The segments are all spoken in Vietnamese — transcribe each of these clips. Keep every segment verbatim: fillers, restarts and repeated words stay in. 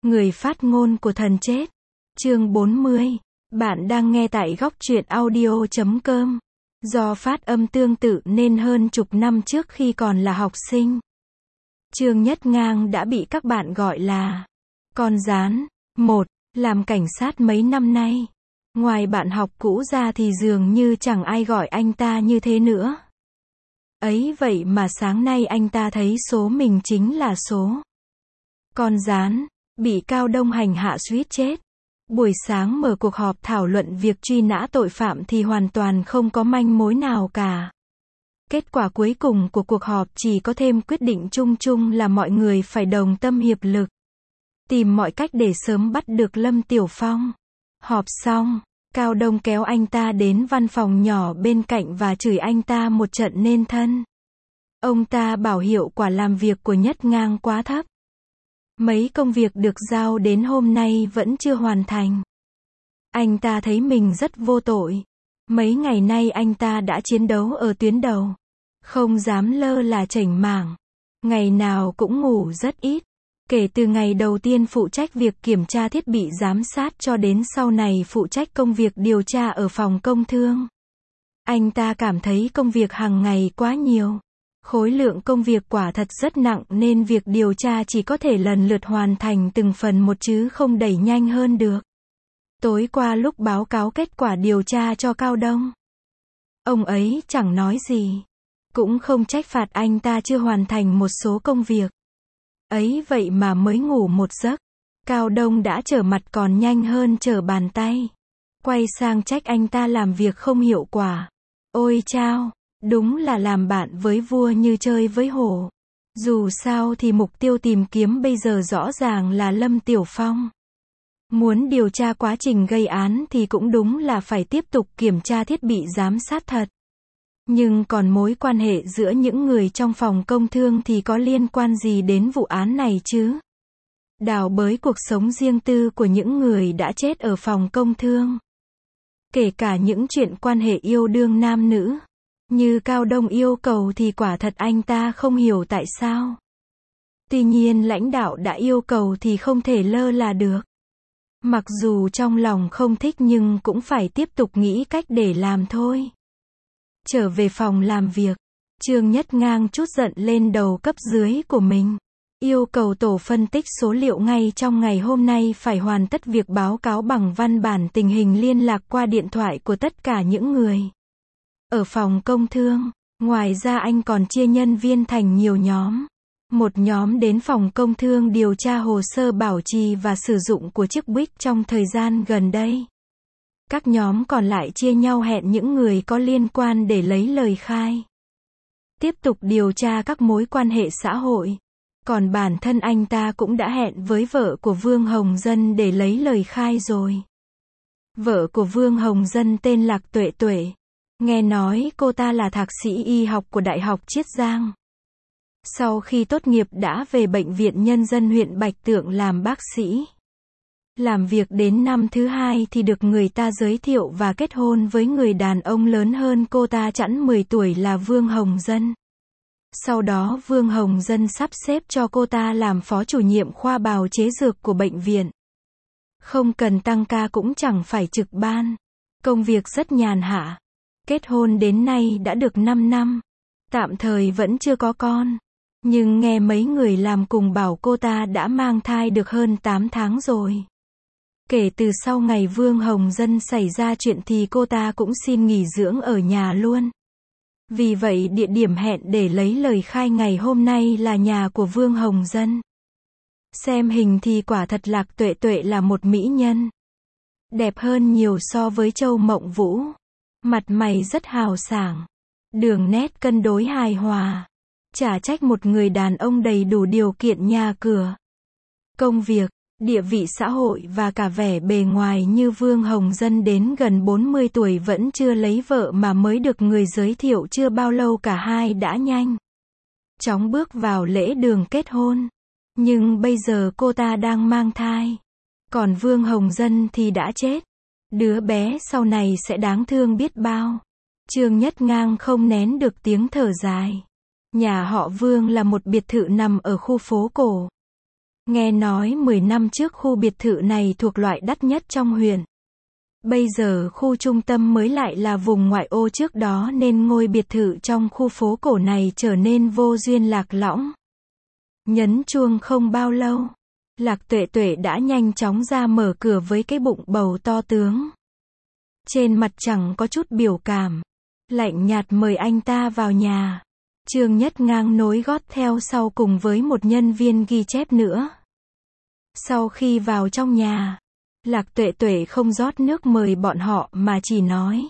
Người phát ngôn của thần chết. Chương bốn mươi. Bạn đang nghe tại góc truyện audio chấm com. Do phát âm tương tự nên hơn chục năm trước khi còn là học sinh, Trương Nhất Ngang đã bị các bạn gọi là con gián. Một. Làm cảnh sát mấy năm nay, ngoài bạn học cũ ra thì dường như chẳng ai gọi anh ta như thế nữa. Ấy vậy mà sáng nay anh ta thấy số mình chính là số con gián, bị Cao Đông hành hạ suýt chết. Buổi sáng mở cuộc họp thảo luận việc truy nã tội phạm thì hoàn toàn không có manh mối nào cả. Kết quả cuối cùng của cuộc họp chỉ có thêm quyết định chung chung là mọi người phải đồng tâm hiệp lực, tìm mọi cách để sớm bắt được Lâm Tiểu Phong. Họp xong, Cao Đông kéo anh ta đến văn phòng nhỏ bên cạnh và chửi anh ta một trận nên thân. Ông ta bảo hiệu quả làm việc của Nhất Ngang quá thấp. Mấy công việc được giao đến hôm nay vẫn chưa hoàn thành. Anh ta thấy mình rất vô tội. Mấy ngày nay anh ta đã chiến đấu ở tuyến đầu, không dám lơ là chểnh mảng. Ngày nào cũng ngủ rất ít. Kể từ ngày đầu tiên phụ trách việc kiểm tra thiết bị giám sát cho đến sau này phụ trách công việc điều tra ở phòng công thương, anh ta cảm thấy công việc hàng ngày quá nhiều. Khối lượng công việc quả thật rất nặng nên việc điều tra chỉ có thể lần lượt hoàn thành từng phần một chứ không đẩy nhanh hơn được. Tối qua lúc báo cáo kết quả điều tra cho Cao Đông, ông ấy chẳng nói gì, cũng không trách phạt anh ta chưa hoàn thành một số công việc. Ấy vậy mà mới ngủ một giấc, Cao Đông đã trở mặt còn nhanh hơn trở bàn tay. Quay sang trách anh ta làm việc không hiệu quả. Ôi chao, đúng là làm bạn với vua như chơi với hổ. Dù sao thì mục tiêu tìm kiếm bây giờ rõ ràng là Lâm Tiểu Phong. Muốn điều tra quá trình gây án thì cũng đúng là phải tiếp tục kiểm tra thiết bị giám sát thật. Nhưng còn mối quan hệ giữa những người trong phòng công thương thì có liên quan gì đến vụ án này chứ? Đào bới cuộc sống riêng tư của những người đã chết ở phòng công thương. Kể cả những chuyện quan hệ yêu đương nam nữ, như Cao Đông yêu cầu thì quả thật anh ta không hiểu tại sao. Tuy nhiên lãnh đạo đã yêu cầu thì không thể lơ là được. Mặc dù trong lòng không thích nhưng cũng phải tiếp tục nghĩ cách để làm thôi. Trở về phòng làm việc, Trương Nhất Ngang trút giận lên đầu cấp dưới của mình. Yêu cầu tổ phân tích số liệu ngay trong ngày hôm nay phải hoàn tất việc báo cáo bằng văn bản tình hình liên lạc qua điện thoại của tất cả những người ở phòng công thương. Ngoài ra anh còn chia nhân viên thành nhiều nhóm. Một nhóm đến phòng công thương điều tra hồ sơ bảo trì và sử dụng của chiếc Buick trong thời gian gần đây. Các nhóm còn lại chia nhau hẹn những người có liên quan để lấy lời khai. Tiếp tục điều tra các mối quan hệ xã hội. Còn bản thân anh ta cũng đã hẹn với vợ của Vương Hồng Dân để lấy lời khai rồi. Vợ của Vương Hồng Dân tên Lạc Tuệ Tuệ. Nghe nói cô ta là thạc sĩ y học của Đại học Chiết Giang. Sau khi tốt nghiệp đã về Bệnh viện Nhân dân huyện Bạch Tượng làm bác sĩ. Làm việc đến năm thứ hai thì được người ta giới thiệu và kết hôn với người đàn ông lớn hơn cô ta chẵn mười tuổi là Vương Hồng Dân. Sau đó Vương Hồng Dân sắp xếp cho cô ta làm phó chủ nhiệm khoa bào chế dược của bệnh viện. Không cần tăng ca cũng chẳng phải trực ban. Công việc rất nhàn hạ. Kết hôn đến nay đã được năm năm. Tạm thời vẫn chưa có con. Nhưng nghe mấy người làm cùng bảo cô ta đã mang thai được hơn tám tháng rồi. Kể từ sau ngày Vương Hồng Dân xảy ra chuyện thì cô ta cũng xin nghỉ dưỡng ở nhà luôn. Vì vậy địa điểm hẹn để lấy lời khai ngày hôm nay là nhà của Vương Hồng Dân. Xem hình thì quả thật Lạc Tuệ Tuệ là một mỹ nhân. Đẹp hơn nhiều so với Châu Mộng Vũ. Mặt mày rất hào sảng. Đường nét cân đối hài hòa. Chả trách một người đàn ông đầy đủ điều kiện nhà cửa, công việc, địa vị xã hội và cả vẻ bề ngoài như Vương Hồng Dân đến gần bốn mươi tuổi vẫn chưa lấy vợ mà mới được người giới thiệu chưa bao lâu cả hai đã nhanh chóng bước vào lễ đường kết hôn. Nhưng bây giờ cô ta đang mang thai. Còn Vương Hồng Dân thì đã chết. Đứa bé sau này sẽ đáng thương biết bao. Trương Nhất Ngang không nén được tiếng thở dài. Nhà họ Vương là một biệt thự nằm ở khu phố cổ. Nghe nói mười năm trước khu biệt thự này thuộc loại đắt nhất trong huyện. Bây giờ khu trung tâm mới lại là vùng ngoại ô trước đó nên ngôi biệt thự trong khu phố cổ này trở nên vô duyên lạc lõng. Nhấn chuông không bao lâu, Lạc Tuệ Tuệ đã nhanh chóng ra mở cửa với cái bụng bầu to tướng. Trên mặt chẳng có chút biểu cảm, lạnh nhạt mời anh ta vào nhà. Trương Nhất Ngang nối gót theo sau cùng với một nhân viên ghi chép nữa. Sau khi vào trong nhà, Lạc Tuệ Tuệ không rót nước mời bọn họ mà chỉ nói: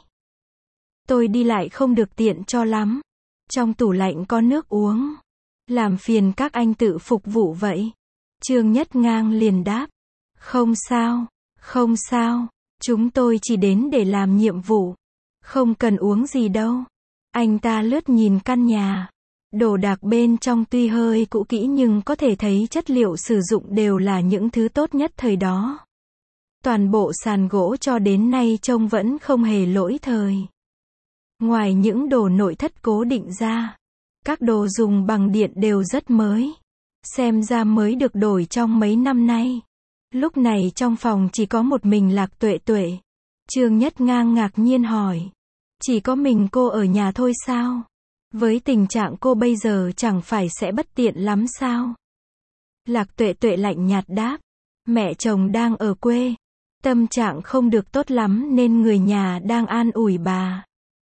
tôi đi lại không được tiện cho lắm. Trong tủ lạnh có nước uống. Làm phiền các anh tự phục vụ vậy. Trương Nhất Ngang liền đáp: không sao, không sao, chúng tôi chỉ đến để làm nhiệm vụ. Không cần uống gì đâu. Anh ta lướt nhìn căn nhà. Đồ đạc bên trong tuy hơi cũ kỹ nhưng có thể thấy chất liệu sử dụng đều là những thứ tốt nhất thời đó. Toàn bộ sàn gỗ cho đến nay trông vẫn không hề lỗi thời. Ngoài những đồ nội thất cố định ra, các đồ dùng bằng điện đều rất mới. Xem ra mới được đổi trong mấy năm nay. Lúc này trong phòng chỉ có một mình Lạc Tuệ Tuệ. Trương Nhất Ngang ngạc nhiên hỏi: chỉ có mình cô ở nhà thôi sao? Với tình trạng cô bây giờ chẳng phải sẽ bất tiện lắm sao? Lạc Tuệ Tuệ lạnh nhạt đáp: mẹ chồng đang ở quê. Tâm trạng không được tốt lắm nên người nhà đang an ủi bà.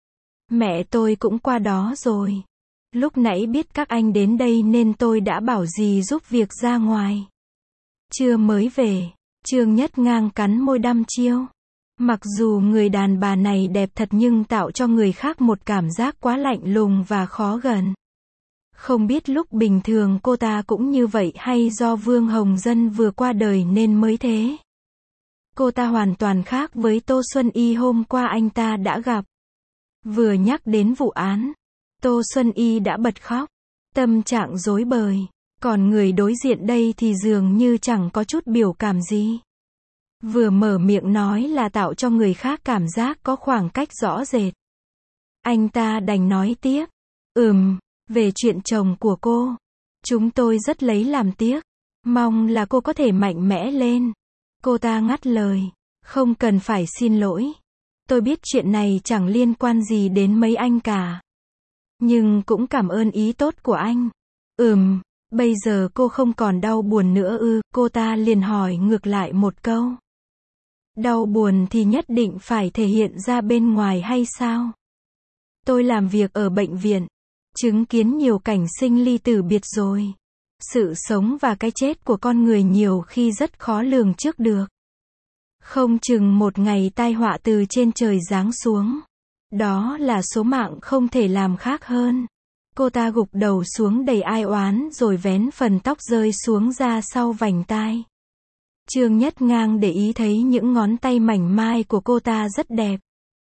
Mẹ tôi cũng qua đó rồi. Lúc nãy biết các anh đến đây nên tôi đã bảo dì giúp việc ra ngoài. Trưa mới về. Trương Nhất Ngang cắn môi đăm chiêu. Mặc dù người đàn bà này đẹp thật nhưng tạo cho người khác một cảm giác quá lạnh lùng và khó gần. Không biết lúc bình thường cô ta cũng như vậy hay do Vương Hồng Dân vừa qua đời nên mới thế. Cô ta hoàn toàn khác với Tô Xuân Y hôm qua anh ta đã gặp. Vừa nhắc đến vụ án, Tô Xuân Y đã bật khóc. Tâm trạng rối bời. Còn người đối diện đây thì dường như chẳng có chút biểu cảm gì. Vừa mở miệng nói là tạo cho người khác cảm giác có khoảng cách rõ rệt. Anh ta đành nói tiếp: Ừm, về chuyện chồng của cô, chúng tôi rất lấy làm tiếc. Mong là cô có thể mạnh mẽ lên. Cô ta ngắt lời: Không cần phải xin lỗi. Tôi biết chuyện này chẳng liên quan gì đến mấy anh cả. Nhưng cũng cảm ơn ý tốt của anh. Ừm, bây giờ cô không còn đau buồn nữa ư? Cô ta liền hỏi ngược lại một câu. Đau buồn thì nhất định phải thể hiện ra bên ngoài hay sao? Tôi làm việc ở bệnh viện, chứng kiến nhiều cảnh sinh ly tử biệt rồi. Sự sống và cái chết của con người nhiều khi rất khó lường trước được. Không chừng một ngày tai họa từ trên trời giáng xuống. Đó là số mạng không thể làm khác hơn. Cô ta gục đầu xuống đầy ai oán rồi vén phần tóc rơi xuống ra sau vành tai. Trương Nhất Ngang để ý thấy những ngón tay mảnh mai của cô ta rất đẹp.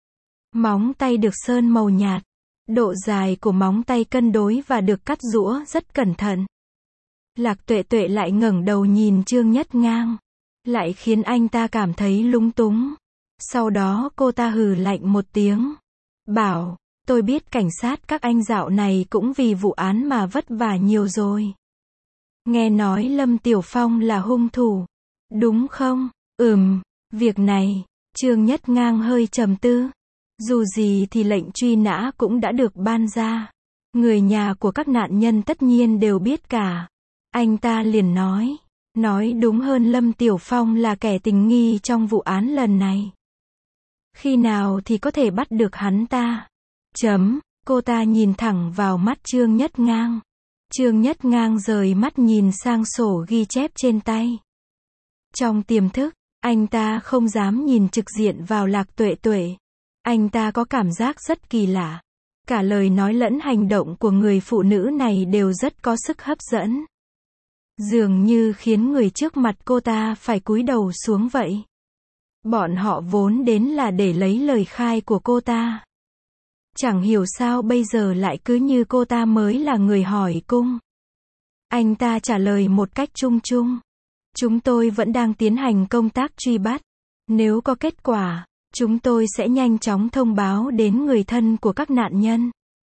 Móng tay được sơn màu nhạt. Độ dài của móng tay cân đối và được cắt giũa rất cẩn thận. Lạc Tuệ Tuệ lại ngẩng đầu nhìn Trương Nhất Ngang. Lại khiến anh ta cảm thấy lúng túng. Sau đó cô ta hừ lạnh một tiếng. Bảo, tôi biết cảnh sát các anh dạo này cũng vì vụ án mà vất vả nhiều rồi. Nghe nói Lâm Tiểu Phong là hung thủ. Đúng không? Ừm, việc này, Trương Nhất Ngang hơi trầm tư. Dù gì thì lệnh truy nã cũng đã được ban ra. Người nhà của các nạn nhân tất nhiên đều biết cả. Anh ta liền nói. Nói đúng hơn Lâm Tiểu Phong là kẻ tình nghi trong vụ án lần này. Khi nào thì có thể bắt được hắn ta? Chấm, cô ta nhìn thẳng vào mắt Trương Nhất Ngang. Trương Nhất Ngang rời mắt nhìn sang sổ ghi chép trên tay. Trong tiềm thức, anh ta không dám nhìn trực diện vào Lạc Tuệ Tuệ. Anh ta có cảm giác rất kỳ lạ. Cả lời nói lẫn hành động của người phụ nữ này đều rất có sức hấp dẫn. Dường như khiến người trước mặt cô ta phải cúi đầu xuống vậy. Bọn họ vốn đến là để lấy lời khai của cô ta. Chẳng hiểu sao bây giờ lại cứ như cô ta mới là người hỏi cung. Anh ta trả lời một cách chung chung. Chúng tôi vẫn đang tiến hành công tác truy bắt. Nếu có kết quả, chúng tôi sẽ nhanh chóng thông báo đến người thân của các nạn nhân.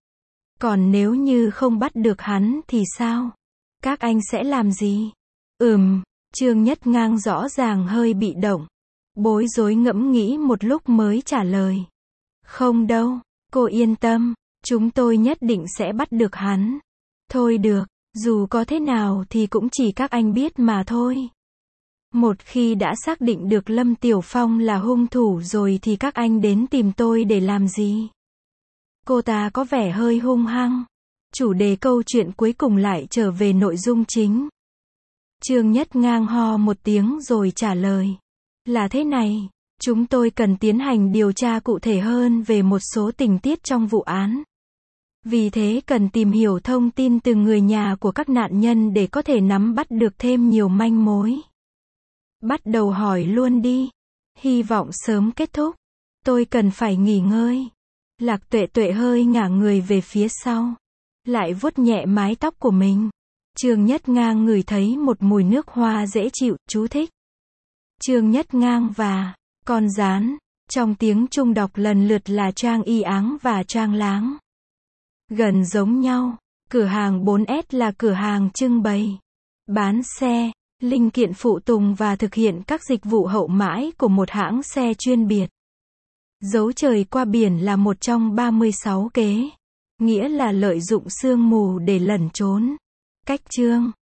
Còn nếu như không bắt được hắn thì sao? Các anh sẽ làm gì? Ừm, Trương Nhất Ngang rõ ràng hơi bị động. Bối rối ngẫm nghĩ một lúc mới trả lời. Không đâu, cô yên tâm, chúng tôi nhất định sẽ bắt được hắn. Thôi được, dù có thế nào thì cũng chỉ các anh biết mà thôi. Một khi đã xác định được Lâm Tiểu Phong là hung thủ rồi thì các anh đến tìm tôi để làm gì? Cô ta có vẻ hơi hung hăng. Chủ đề câu chuyện cuối cùng lại trở về nội dung chính. Trương Nhất Ngang ho một tiếng rồi trả lời. Là thế này, chúng tôi cần tiến hành điều tra cụ thể hơn về một số tình tiết trong vụ án. Vì thế cần tìm hiểu thông tin từ người nhà của các nạn nhân để có thể nắm bắt được thêm nhiều manh mối. Bắt đầu hỏi luôn đi. Hy vọng sớm kết thúc. Tôi cần phải nghỉ ngơi. Lạc Tuệ Tuệ hơi ngả người về phía sau. Lại vuốt nhẹ mái tóc của mình. Trương Nhất Ngang ngửi thấy một mùi nước hoa dễ chịu, chú thích. Trương Nhất Ngang và con rán, trong tiếng Trung đọc lần lượt là Trang Y Áng và Trang Láng. Gần giống nhau, cửa hàng bốn S là cửa hàng trưng bày, bán xe, linh kiện phụ tùng và thực hiện các dịch vụ hậu mãi của một hãng xe chuyên biệt. Dấu trời qua biển là một trong ba mươi sáu kế, nghĩa là lợi dụng sương mù để lẩn trốn. Cách chương